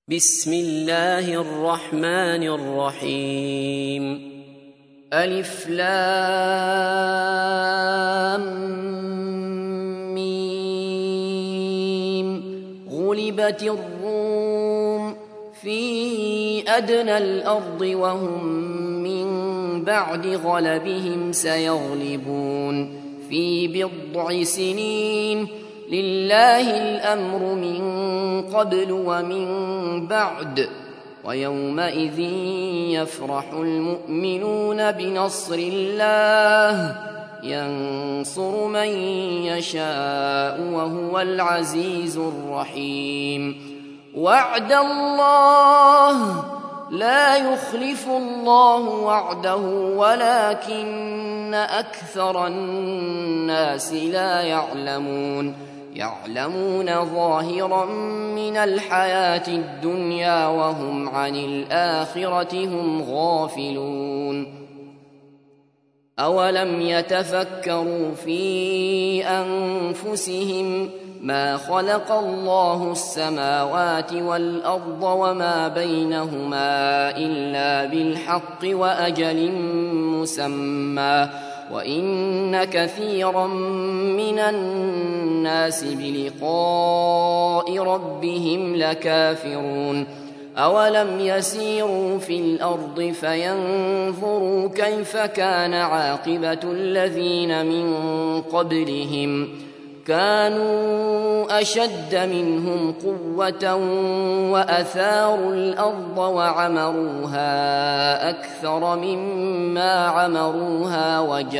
بسم الله الرحمن الرحيم. ألف لام ميم. غلبت الروم في أدنى الأرض وهم من بعد غلبهم سيغلبون في بضع سنين. لله الأمر من قبل ومن بعد، ويومئذ يفرح المؤمنون بنصر الله ينصر من يشاء وهو العزيز الرحيم. وعد الله لا يخلف الله وعده ولكن أكثر الناس لا يعلمون ظاهرا من الحياة الدنيا وهم عن الآخرة هم غافلون. أولم يتفكروا في أنفسهم ما خلق الله السماوات والأرض وما بينهما إلا بالحق وأجل مسمى، وإن كثيرا من الناس بلقاء ربهم لكافرون. أولم يسيروا في الأرض فينظروا كيف كان عاقبة الذين من قبلهم، كانوا أشد منهم قوة وأثاروا الأرض وعمروها أكثر مما عمروها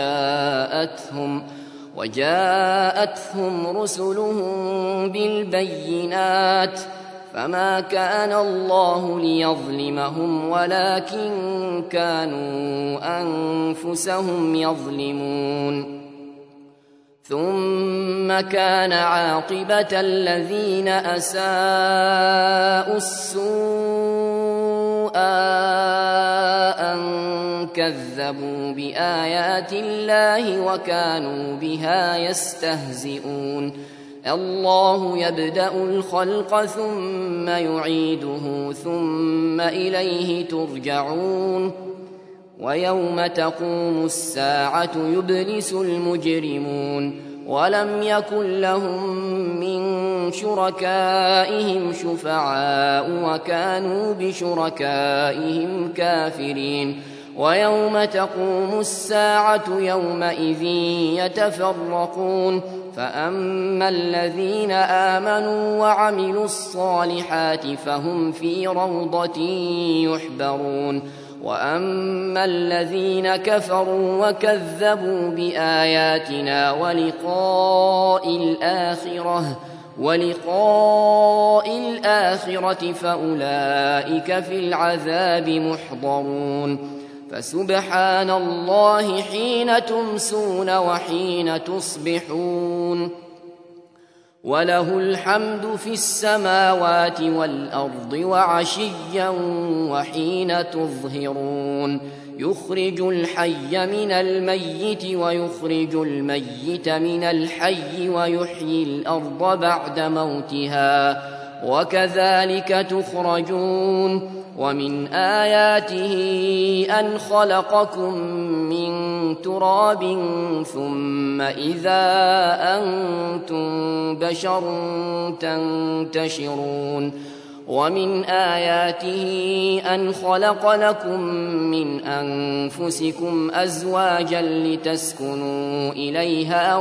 وجاءتهم رسلهم بالبينات، فما كان الله ليظلمهم ولكن كانوا أنفسهم يظلمون. ثم كان عاقبة الذين أساءوا السوء أن كذبوا بآيات الله وكانوا بها يستهزئون. الله يبدأ الخلق ثم يعيده ثم إليه ترجعون. ويوم تقوم الساعة يبلس المجرمون ولم يكن لهم من شركائهم شفعاء وكانوا بشركائهم كافرين. ويوم تقوم الساعة يومئذ يتفرقون، فأما الذين آمنوا وعملوا الصالحات فهم في روضة يحبرون، وأما الذين كفروا وكذبوا بآياتنا ولقاء الآخرة فأولئك في العذاب محضرون. فسبحان الله حين تمسون وحين تصبحون، وله الحمد في السماوات والأرض وعشيا وحين تظهرون. يخرج الحي من الميت ويخرج الميت من الحي ويحيي الأرض بعد موتها وكذلك تخرجون. ومن آياته أن خلقكم من تراب ثم إذا أنتم بشر تنتشرون. ومن آياته أن خلق لكم من أنفسكم أزواجا لتسكنوا إليها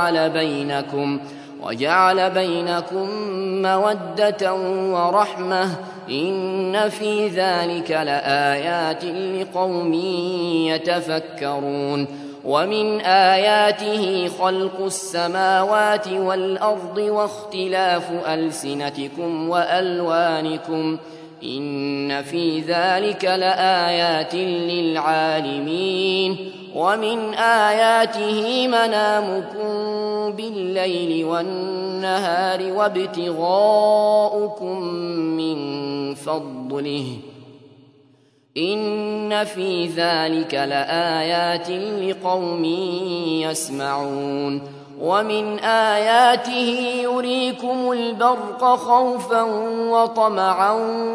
وجعل بينكم مودة ورحمة، إن في ذلك لآيات لقوم يتفكرون. ومن آياته خلق السماوات والأرض واختلاف ألسنتكم وألوانكم، إن في ذلك لآيات للعالمين. ومن آياته منامكم بالليل والنهار وابتغاؤكم من فضله، إن في ذلك لآيات لقوم يسمعون. ومن آياته يريكم البرق خوفا وطمعا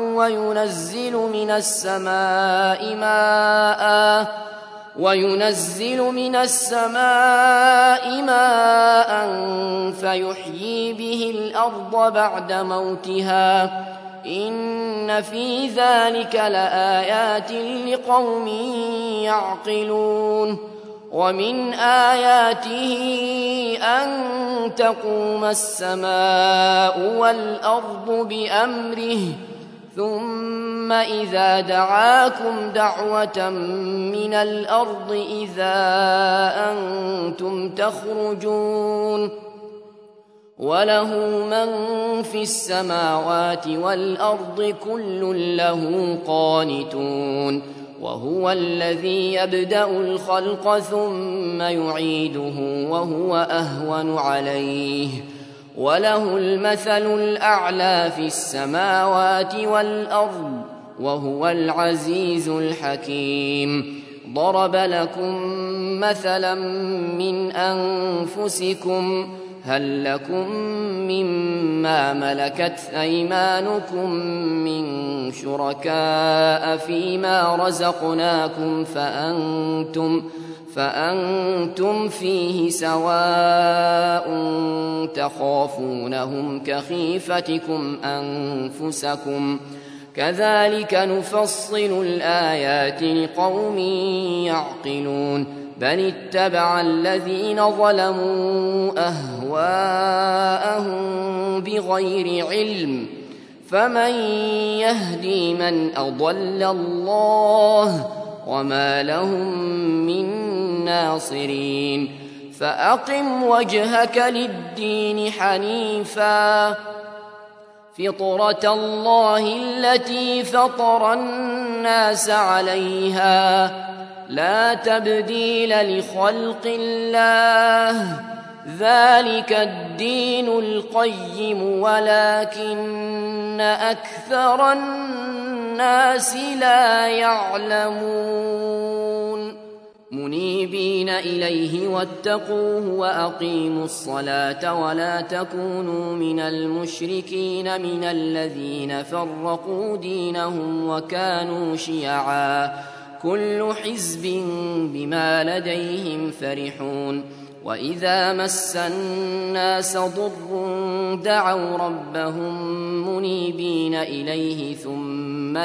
وينزل من السماء ماء فيحيي به الأرض بعد موتها إن في ذلك لآيات لقوم يعقلون ومن آياته أن تقوم السماء والأرض بأمره ثم إذا دعاكم دعوة من الأرض إذا أنتم تخرجون وله من في السماوات والأرض كل له قانتون وهو الذي يبدأ الخلق ثم يعيده وهو أهون عليه وله المثل الأعلى في السماوات والأرض وهو العزيز الحكيم ضرب لكم مثلا من أنفسكم هل لكم مما ملكت أيمانكم من شركاء فيما رزقناكم فأنتم فيه سواء تخافونهم كخيفتكم أنفسكم كذلك نفصل الآيات لقوم يعقلون بل اتبع الذين ظلموا أهواءهم بغير علم فمن يهدي من أضل الله وما لهم من ناصرين فأقم وجهك للدين حنيفا فطرة الله التي فطر الناس عليها لا تبديل لخلق الله ذلك الدين القيم ولكن أكثر الناس لا يعلمون منيبين إليه واتقوه وأقيموا الصلاة ولا تكونوا من المشركين من الذين فرقوا دينهم وكانوا شيعا كل حزب بما لديهم فرحون وإذا مس الناس ضر دعوا ربهم منيبين إليه ثم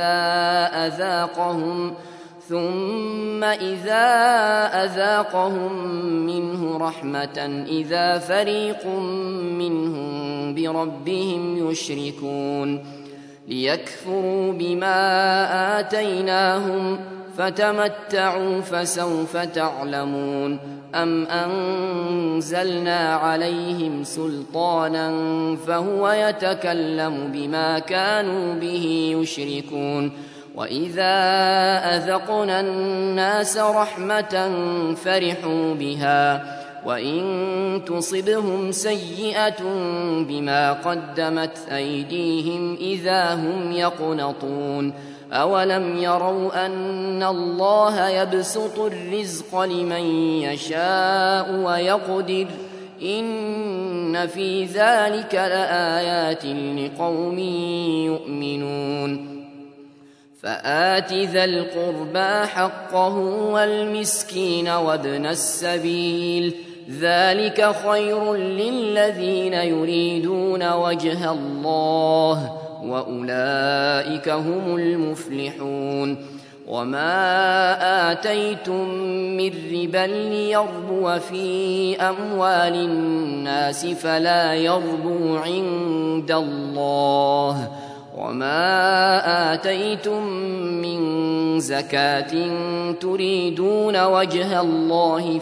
إذا أذاقهم منه رحمة إذا فريق منهم بربهم يشركون ليكفروا بما آتيناهم فتمتعوا فسوف تعلمون أم أنزلنا عليهم سلطانا فهو يتكلم بما كانوا به يشركون وإذا أذقنا الناس رحمة فرحوا بها وإن تصبهم سيئة بما قدمت أيديهم إذا هم يقنطون أولم يروا أن الله يبسط الرزق لمن يشاء ويقدر إن في ذلك لآيات لقوم يؤمنون فآت ذا القربى حقه والمسكين وابن السبيل ذلك خير للذين يريدون وجه الله وأولئك هم المفلحون وما آتيتم من ربا ليربو في أموال الناس فلا يربو عند الله وما آتيتم من زكاة تريدون وجه الله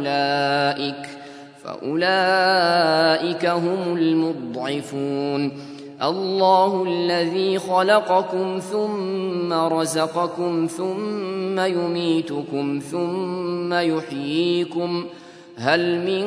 فأولئك هم المضعفون الله الذي خلقكم ثم رزقكم ثم يميتكم ثم يحييكم هل من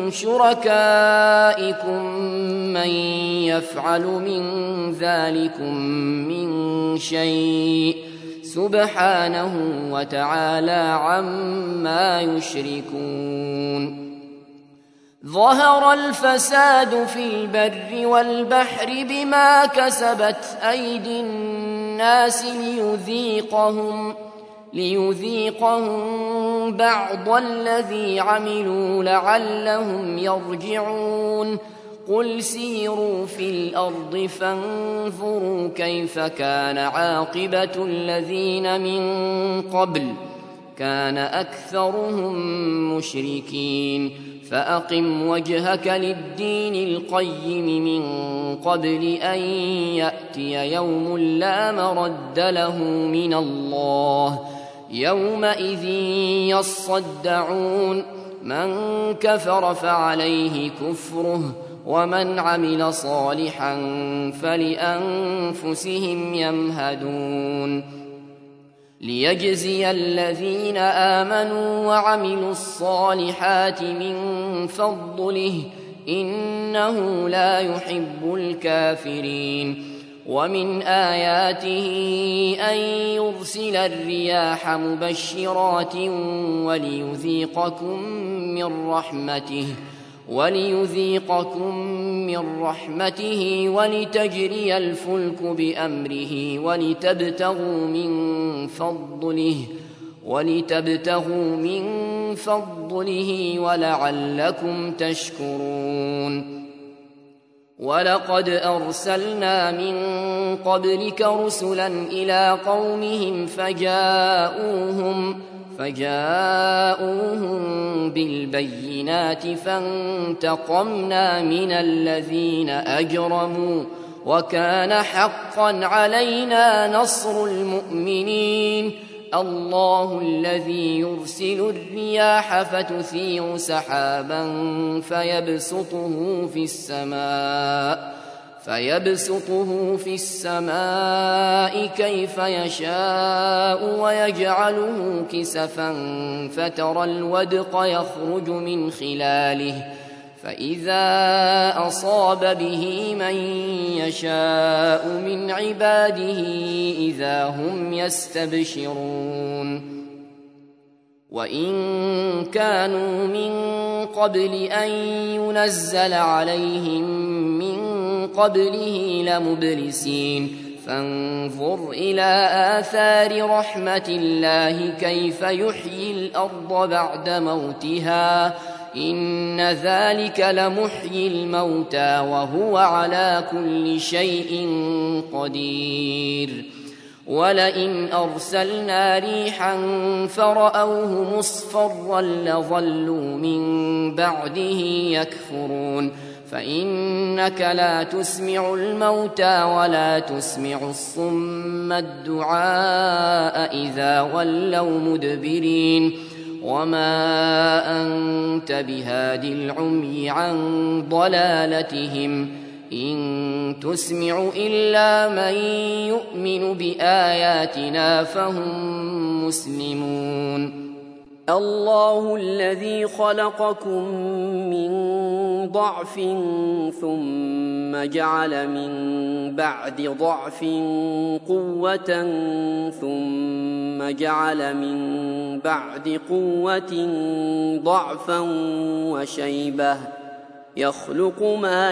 شركائكم من يفعل من ذلكم من شيء سبحانه وتعالى عما يشركون ظهر الفساد في البر والبحر بما كسبت أيدي الناس ليذيقهم بعض الذي عملوا لعلهم يرجعون قل سيروا في الأرض فانظروا كيف كان عاقبة الذين من قبل كان أكثرهم مشركين فأقم وجهك للدين القيم من قبل أن يأتي يوم لا مرد له من الله يومئذ يصدعون من كفر فعليه كفره ومن عمل صالحا فلأنفسهم يمهدون ليجزي الذين آمنوا وعملوا الصالحات من فضله إنه لا يحب الكافرين ومن آياته أن يرسل الرياح مبشرات وليذيقكم من رحمته ولتجري الفلك بأمره ولتبتغوا من فضله ولعلكم تشكرون ولقد أرسلنا من قبلك رسلا إلى قومهم فجاءوهم بالبينات فانتقمنا من الذين أجرموا وكان حقا علينا نصر المؤمنين الله الذي يرسل الرياح فتثير سحابا فيبسطه في السماء كيف يشاء ويجعله كسفا فترى الودق يخرج من خلاله فإذا أصاب به من يشاء من عباده إذا هم يستبشرون وإن كانوا من قبل أن ينزل عليهم من قبله لمبلسين فانظر إلى آثار رحمة الله كيف يحيي الأرض بعد موتها إن ذلك لمحيي الموتى وهو على كل شيء قدير ولئن أرسلنا ريحا فرأوه مصفرا لظلوا من بعده يكفرون فإنك لا تسمع الموتى ولا تسمع الصم الدعاء إذا ولوا مدبرين وما أنت بهاد العمي عن ضلالتهم إن تسمع إلا من يؤمن بآياتنا فهم مسلمون الله الذي خلقكم من ضعف ثم جعل من بعد ضعف قوة ثم جعل من بعد قوة ضعفا وشيبة يخلق ما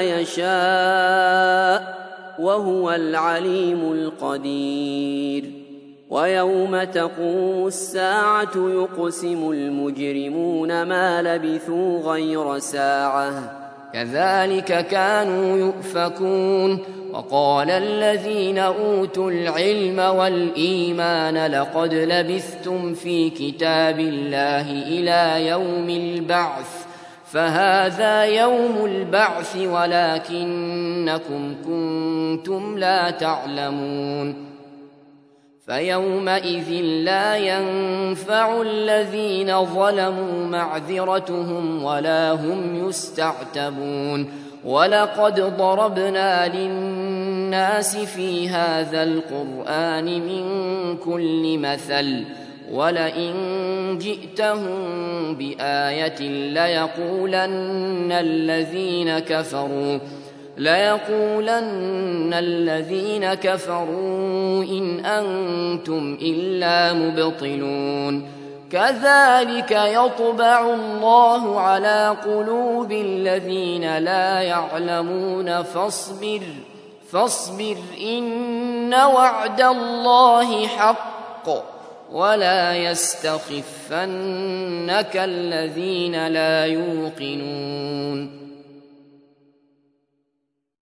يشاء وهو العليم القدير ويوم تقوم الساعة يقسم المجرمون ما لبثوا غير ساعة كذلك كانوا يؤفكون وقال الذين أوتوا العلم والإيمان لقد لبثتم في كتاب الله إلى يوم البعث فهذا يوم البعث ولكنكم كنتم لا تعلمون فيومئذ لا ينفع الذين ظلموا معذرتهم ولا هم يستعتبون ولقد ضربنا للناس في هذا القرآن من كل مثل ولئن جئتهم بآية ليقولن الذين كفروا إن أنتم إلا مبطلون كذلك يطبع الله على قلوب الذين لا يعلمون فاصبر إن وعد الله حق ولا يستخفنك الذين لا يوقنون